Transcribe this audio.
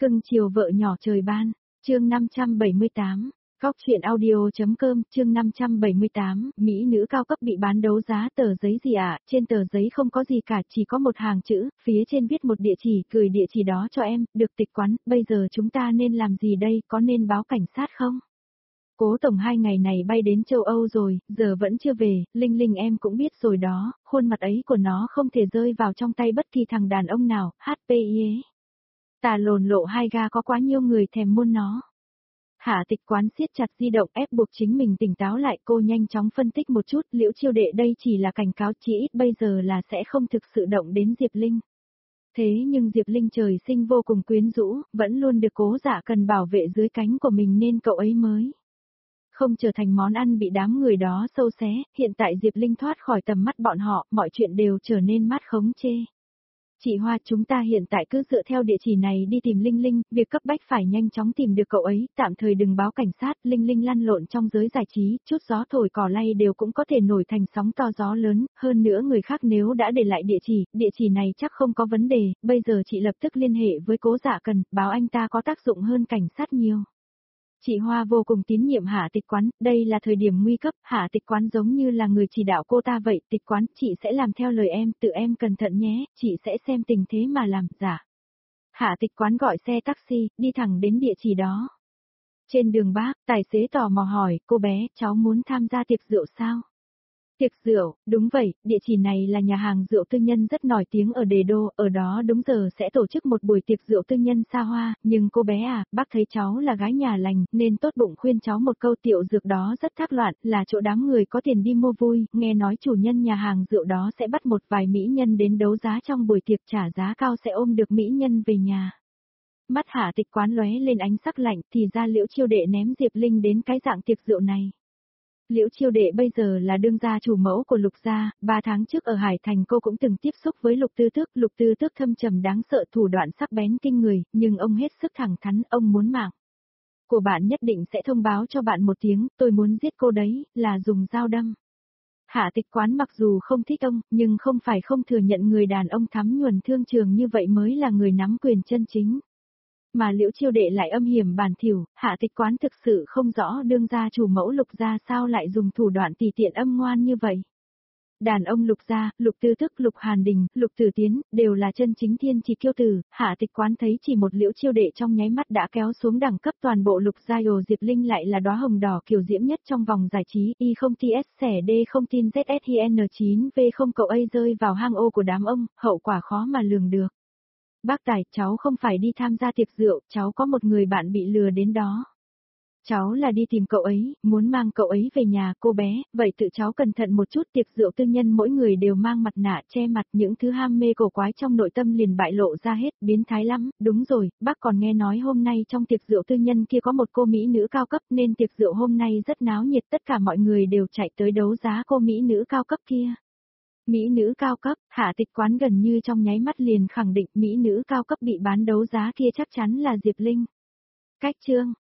Cưng chiều vợ nhỏ trời ban, chương 578, Cóc truyện audio.com, chương 578, Mỹ nữ cao cấp bị bán đấu giá tờ giấy gì ạ? Trên tờ giấy không có gì cả, chỉ có một hàng chữ, phía trên viết một địa chỉ, gửi địa chỉ đó cho em, được tịch quán, bây giờ chúng ta nên làm gì đây, có nên báo cảnh sát không? Cố Tổng 2 ngày này bay đến châu Âu rồi, giờ vẫn chưa về, Linh Linh em cũng biết rồi đó, khuôn mặt ấy của nó không thể rơi vào trong tay bất kỳ thằng đàn ông nào, HPI ấy. Tà lồn lộ 2 ga có quá nhiều người thèm muôn nó. Hạ Tịch Quán siết chặt di động ép buộc chính mình tỉnh táo lại, cô nhanh chóng phân tích một chút, Liễu Chiêu Đệ đây chỉ là cảnh cáo, chỉ ít bây giờ là sẽ không thực sự động đến Diệp Linh. Thế nhưng Diệp Linh trời sinh vô cùng quyến rũ, vẫn luôn được Cố Dạ Cần bảo vệ dưới cánh của mình nên cậu ấy mới không trở thành món ăn bị đám người đó sâu xé, hiện tại Diệp Linh thoát khỏi tầm mắt bọn họ, mọi chuyện đều trở nên mát khống chê. Chị Hoa, chúng ta hiện tại cứ dựa theo địa chỉ này đi tìm Linh Linh, việc cấp bách phải nhanh chóng tìm được cậu ấy, tạm thời đừng báo cảnh sát, Linh Linh lăn lộn trong giới giải trí, chút gió thổi cỏ lay đều cũng có thể nổi thành sóng to gió lớn, hơn nữa người khác nếu đã để lại địa chỉ này chắc không có vấn đề, bây giờ chị lập tức liên hệ với Cố Dạ Cần, báo anh ta có tác dụng hơn cảnh sát nhiều. Chị Hoa vô cùng tín nhiệm Hạ Tịch Quán, đây là thời điểm nguy cấp, Hạ Tịch Quán giống như là người chỉ đạo cô ta vậy, Tịch Quán, chị sẽ làm theo lời em, tự em cẩn thận nhé, chị sẽ xem tình thế mà làm, dạ. Hạ Tịch Quán gọi xe taxi, đi thẳng đến địa chỉ đó. Trên đường bác, tài xế tò mò hỏi, cô bé, cháu muốn tham gia tiệc rượu sao? Tiệc rượu, đúng vậy, địa chỉ này là nhà hàng rượu tư nhân rất nổi tiếng ở Đề Đô, ở đó đúng giờ sẽ tổ chức một buổi tiệc rượu tư nhân xa hoa, nhưng cô bé à, bác thấy cháu là gái nhà lành, nên tốt bụng khuyên cháu một câu tiểu dược đó rất thác loạn, là chỗ đám người có tiền đi mua vui, nghe nói chủ nhân nhà hàng rượu đó sẽ bắt một vài mỹ nhân đến đấu giá trong buổi tiệc trả giá cao sẽ ôm được mỹ nhân về nhà. Mắt Hạ Tịch Quán lóe lên ánh sắc lạnh thì ra Liễu Chiêu Đệ ném Diệp Linh đến cái dạng tiệc rượu này. Liễu Chiêu Đệ bây giờ là đương gia chủ mẫu của Lục gia, 3 tháng trước ở Hải Thành cô cũng từng tiếp xúc với Lục Tư Tước thâm trầm đáng sợ thủ đoạn sắc bén kinh người, nhưng ông hết sức thẳng thắn, ông muốn mạng của bạn nhất định sẽ thông báo cho bạn một tiếng, tôi muốn giết cô đấy, là dùng dao đâm. Hạ Tịch Quán mặc dù không thích ông, nhưng không phải không thừa nhận người đàn ông thắm nhuần thương trường như vậy mới là người nắm quyền chân chính. Mà Liễu Chiêu Đệ lại âm hiểm bản thỉu, Hạ Tịch Quán thực sự không rõ đương gia chủ mẫu Lục gia sao lại dùng thủ đoạn tùy tiện âm ngoan như vậy. Đàn ông Lục gia, Lục Tư Tước, Lục Hàn Đình, Lục Tử Tiến, đều là chân chính thiên chi kiêu tử, Hạ Tịch Quán thấy chỉ một Liễu Chiêu Đệ trong nháy mắt đã kéo xuống đẳng cấp toàn bộ Lục gia. Diệp Linh lại là đóa hồng đỏ kiều diễm nhất trong vòng giải trí, y không TS xẻ D không tin ZSIN9V không cậu ấy rơi vào hang ô của đám ông, hậu quả khó mà lường được. Bác Tài, cháu không phải đi tham gia tiệc rượu, cháu có một người bạn bị lừa đến đó. Cháu là đi tìm cậu ấy, muốn mang cậu ấy về nhà, cô bé, vậy tự cháu cẩn thận một chút, tiệc rượu tư nhân mỗi người đều mang mặt nạ che mặt, những thứ ham mê cổ quái trong nội tâm liền bại lộ ra hết, biến thái lắm, đúng rồi, bác còn nghe nói hôm nay trong tiệc rượu tư nhân kia có một cô mỹ nữ cao cấp nên tiệc rượu hôm nay rất náo nhiệt, tất cả mọi người đều chạy tới đấu giá cô mỹ nữ cao cấp kia. Mỹ nữ cao cấp, Hạ Tịch Quán gần như trong nháy mắt liền khẳng định mỹ nữ cao cấp bị bán đấu giá kia chắc chắn là Diệp Linh. Cách chương